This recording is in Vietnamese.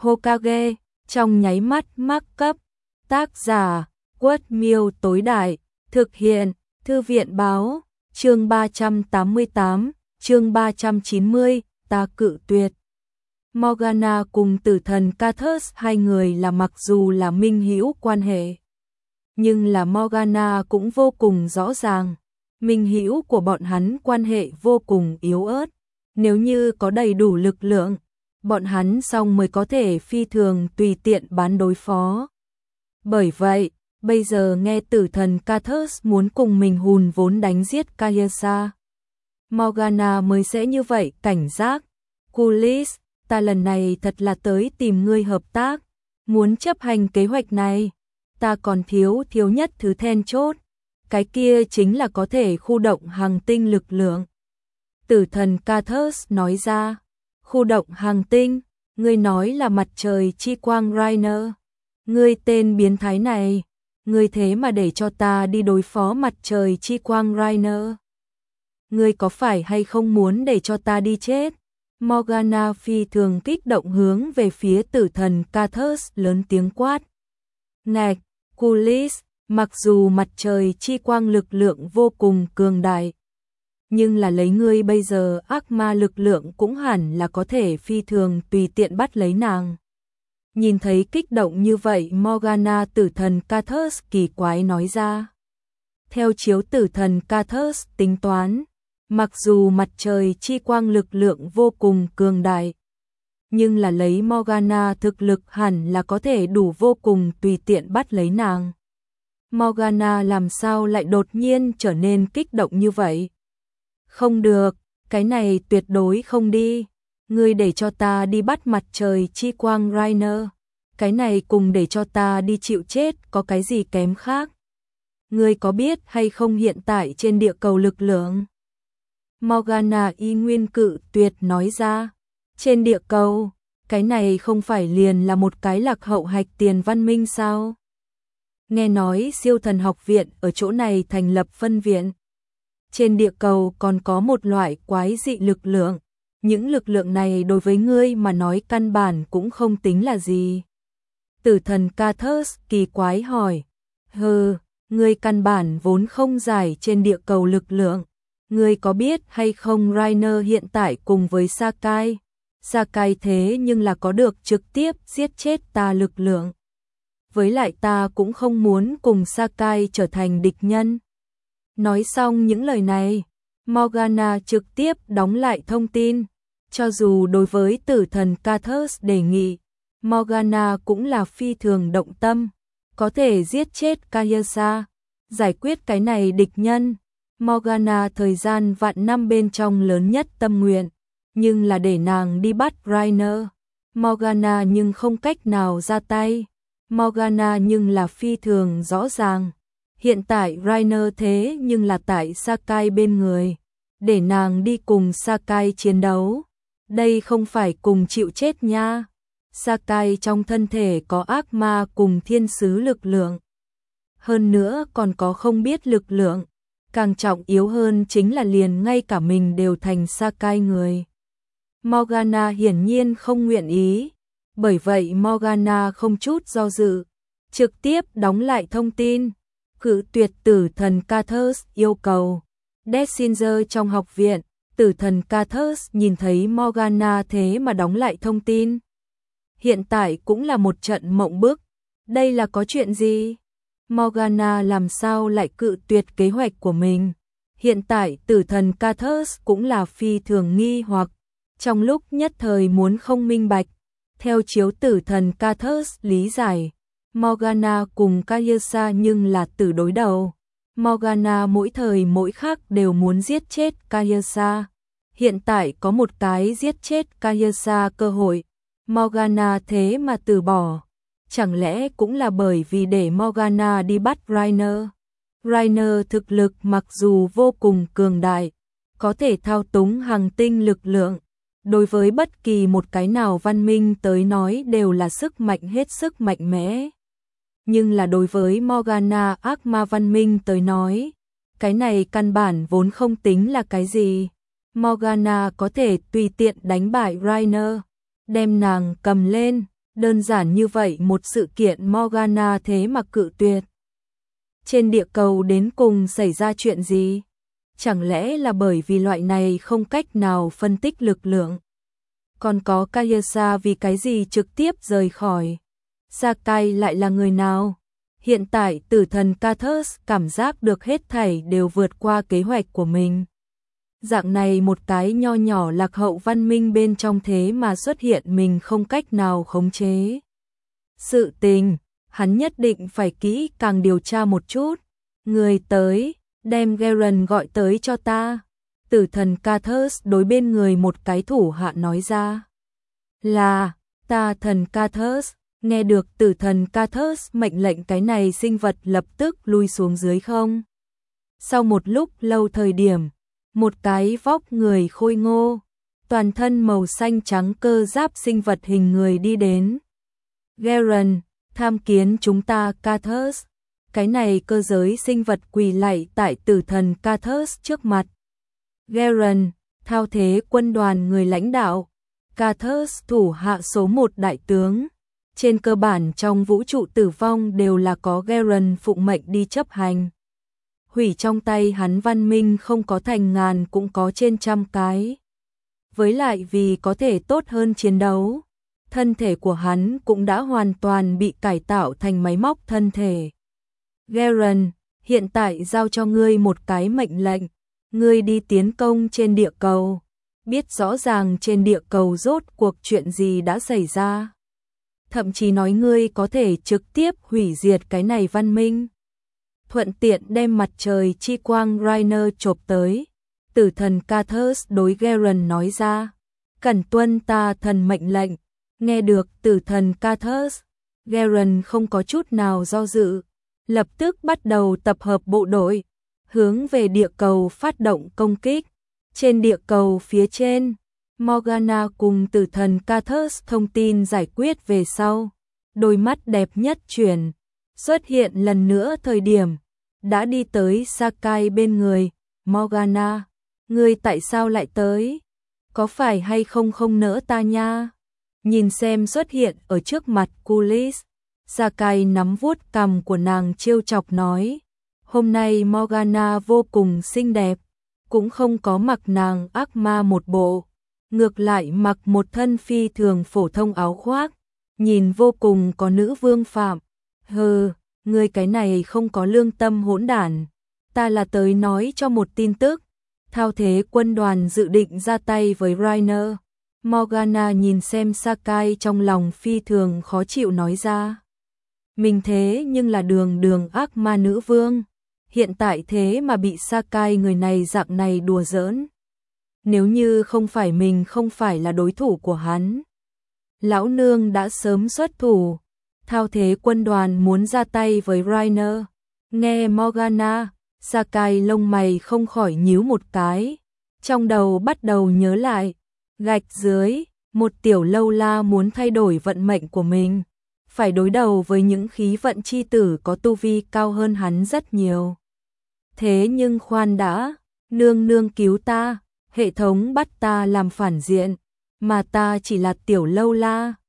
Hokage, trong nháy mắt mắc cấp. Tác giả, Quất Miêu tối đại, thực hiện, Thư viện báo, chương 388, chương 390, ta cự tuyệt. Morgana cùng tử thần Kathus hai người là mặc dù là minh hữu quan hệ, nhưng là Morgana cũng vô cùng rõ ràng, minh hữu của bọn hắn quan hệ vô cùng yếu ớt, nếu như có đầy đủ lực lượng, bọn hắn xong mới có thể phi thường tùy tiện bán đối phó. Bởi vậy, bây giờ nghe tử thần Kathus muốn cùng mình hùn vốn đánh giết Kayasa, Morgana mới sẽ như vậy cảnh giác. Kulis, ta lần này thật là tới tìm ngươi hợp tác, muốn chấp hành kế hoạch này, ta còn thiếu nhất thứ then chốt, cái kia chính là có thể khu động hành tinh lực lượng. Tử thần Kathus nói ra, khu động hành tinh, ngươi nói là mặt trời chi quang Rainer, ngươi tên biến thái này, ngươi thế mà để cho ta đi đối phó mặt trời chi quang Rainer. Ngươi có phải hay không muốn để cho ta đi chết? Morgana phi thường kích động hướng về phía tử thần Kathus lớn tiếng quát. Ngạch, Kulis, mặc dù mặt trời chi quang lực lượng vô cùng cường đại, nhưng là lấy ngươi bây giờ ác ma lực lượng cũng hẳn là có thể phi thường tùy tiện bắt lấy nàng. Nhìn thấy kích động như vậy Morgana tử thần Kathus kỳ quái nói ra. Theo chiếu tử thần Kathus tính toán, mặc dù mặt trời chi quang lực lượng vô cùng cường đại, nhưng là lấy Morgana thực lực hẳn là có thể đủ vô cùng tùy tiện bắt lấy nàng. Morgana làm sao lại đột nhiên trở nên kích động như vậy? Không được, cái này tuyệt đối không đi. Ngươi để cho ta đi bắt mặt trời chi quang Rainer, cái này cùng để cho ta đi chịu chết có cái gì kém khác? Ngươi có biết hay không hiện tại trên địa cầu lực lượng? Morgana y nguyên cự tuyệt nói ra. Trên địa cầu, cái này không phải liền là một cái lạc hậu hạch tiền văn minh sao? Nghe nói siêu thần học viện ở chỗ này thành lập phân viện. Trên địa cầu còn có một loại quái dị lực lượng, những lực lượng này đối với ngươi mà nói căn bản cũng không tính là gì. Tử thần Kathus kỳ quái hỏi, ngươi căn bản vốn không giải trên địa cầu lực lượng, ngươi có biết hay không Rainer hiện tại cùng với Sakai thế nhưng là có được trực tiếp giết chết ta lực lượng. Với lại ta cũng không muốn cùng Sakai trở thành địch nhân. Nói xong những lời này, Morgana trực tiếp đóng lại thông tin. Cho dù đối với tử thần Kathus đề nghị, Morgana cũng là phi thường động tâm, có thể giết chết Kayasa, giải quyết cái này địch nhân. Morgana thời gian vạn năm bên trong lớn nhất tâm nguyện, nhưng là để nàng đi bắt Rainer. Morgana nhưng không cách nào ra tay. Morgana nhưng là phi thường rõ ràng. Hiện tại Rainer thế nhưng là tại Sakai bên người, để nàng đi cùng Sakai chiến đấu. Đây không phải cùng chịu chết nha. Sakai trong thân thể có ác ma cùng thiên sứ lực lượng. Hơn nữa còn có không biết lực lượng. Càng trọng yếu hơn chính là liền ngay cả mình đều thành Sakai người. Morgana hiển nhiên không nguyện ý. Bởi vậy Morgana không chút do dự, trực tiếp đóng lại thông tin, cự tuyệt tử thần Kathus yêu cầu. Dessinger trong học viện, tử thần Kathus nhìn thấy Morgana thế mà đóng lại thông tin. Hiện tại cũng là một trận mộng bức. Đây là có chuyện gì? Morgana làm sao lại cự tuyệt kế hoạch của mình? Hiện tại tử thần Kathus cũng là phi thường nghi hoặc, trong lúc nhất thời muốn không minh bạch. Theo chiếu tử thần Kathus lý giải, Morgana cùng Kayasa nhưng là tử đối đầu. Morgana mỗi thời mỗi khắc đều muốn giết chết Kayasa. Hiện tại có một cái giết chết Kayasa cơ hội, Morgana thế mà từ bỏ. Chẳng lẽ cũng là bởi vì để Morgana đi bắt Rainer? Rainer thực lực mặc dù vô cùng cường đại, có thể thao túng hành tinh lực lượng. Đối với bất kỳ một cái nào văn minh tới nói đều là sức mạnh hết sức mạnh mẽ. Nhưng là đối với Morgana ác ma văn minh tới nói, cái này căn bản vốn không tính là cái gì. Morgana có thể tùy tiện đánh bại Rainer, đem nàng cầm lên, Đơn giản như vậy một sự kiện Morgana thế mà cự tuyệt. Trên địa cầu đến cùng xảy ra chuyện gì? Chẳng lẽ là bởi vì loại này không cách nào phân tích lực lượng? Còn có Kayasa vì cái gì trực tiếp rời khỏi? Sakai lại là người nào? Hiện tại tử thần Kathus cảm giác được hết thảy đều vượt qua kế hoạch của mình. Dạng này một cái nho nhỏ lạc hậu văn minh bên trong thế mà xuất hiện mình không cách nào khống chế. Sự tình, hắn nhất định phải kỹ càng điều tra một chút. Người tới, đem Garen gọi tới cho ta. Tử thần Kathus đối bên người một cái thủ hạ nói ra. Là, ta thần Kathus. Nghe được tử thần Kathus mệnh lệnh cái này sinh vật lập tức lui xuống dưới không. Sau một lúc lâu thời điểm, một cái vóc người khôi ngô, toàn thân màu xanh trắng cơ giáp sinh vật hình người đi đến. Garen, tham kiến chúng ta Kathus. Cái này cơ giới sinh vật quỳ lạy tại tử thần Kathus trước mặt. Garen, thao thế quân đoàn người lãnh đạo. Kathus thủ hạ số 1 đại tướng. Trên cơ bản trong vũ trụ tử vong đều là có Garen phụng mệnh đi chấp hành. Hủy trong tay hắn văn minh không có thành ngàn cũng có trên trăm cái. Với lại vì có thể tốt hơn chiến đấu, thân thể của hắn cũng đã hoàn toàn bị cải tạo thành máy móc thân thể. Garen, hiện tại giao cho ngươi một cái mệnh lệnh, ngươi đi tiến công trên địa cầu, biết rõ ràng trên địa cầu rốt cuộc chuyện gì đã xảy ra. Thậm chí nói ngươi có thể trực tiếp hủy diệt cái này văn minh. Thuận tiện đem mặt trời chi quang Rainer chộp tới. Tử thần Kathus đối Garen nói ra. Cẩn tuân ta thần mệnh lệnh. Nghe được tử thần Kathus, Garen không có chút nào do dự. Lập tức bắt đầu tập hợp bộ đội, hướng về địa cầu phát động công kích. Trên địa cầu phía trên, Morgana cùng tử thần Kathus thông tin giải quyết về sau. Đôi mắt đẹp nhất chuyển, xuất hiện lần nữa thời điểm, đã đi tới Sakai bên người. Morgana, ngươi tại sao lại tới? Có phải hay không không nỡ ta nha? Nhìn xem xuất hiện ở trước mặt Kulis, Sakai nắm vuốt cằm của nàng trêu chọc nói. Hôm nay Morgana vô cùng xinh đẹp, cũng không có mặc nàng ác ma một bộ. Ngược lại mặc một thân phi thường phổ thông áo khoác, nhìn vô cùng có nữ vương phạm. Hừ, ngươi cái này không có lương tâm hỗn đản. Ta là tới nói cho một tin tức. Thao thế quân đoàn dự định ra tay với Rainer. Morgana nhìn xem Sakai trong lòng phi thường khó chịu nói ra. Mình thế nhưng là đường ác ma nữ vương. Hiện tại thế mà bị Sakai người này dạng này đùa giỡn. Nếu như không phải mình không phải là đối thủ của hắn, lão nương đã sớm xuất thủ. Thao thế quân đoàn muốn ra tay với Rainer. Nghe Morgana, Sakai lông mày không khỏi nhíu một cái. Trong đầu bắt đầu nhớ lại. Gạch dưới, một tiểu lâu la muốn thay đổi vận mệnh của mình. Phải đối đầu với những khí vận chi tử có tu vi cao hơn hắn rất nhiều. Thế nhưng khoan đã, nương nương cứu ta. Hệ thống bắt ta làm phản diện, mà ta chỉ là tiểu lâu la.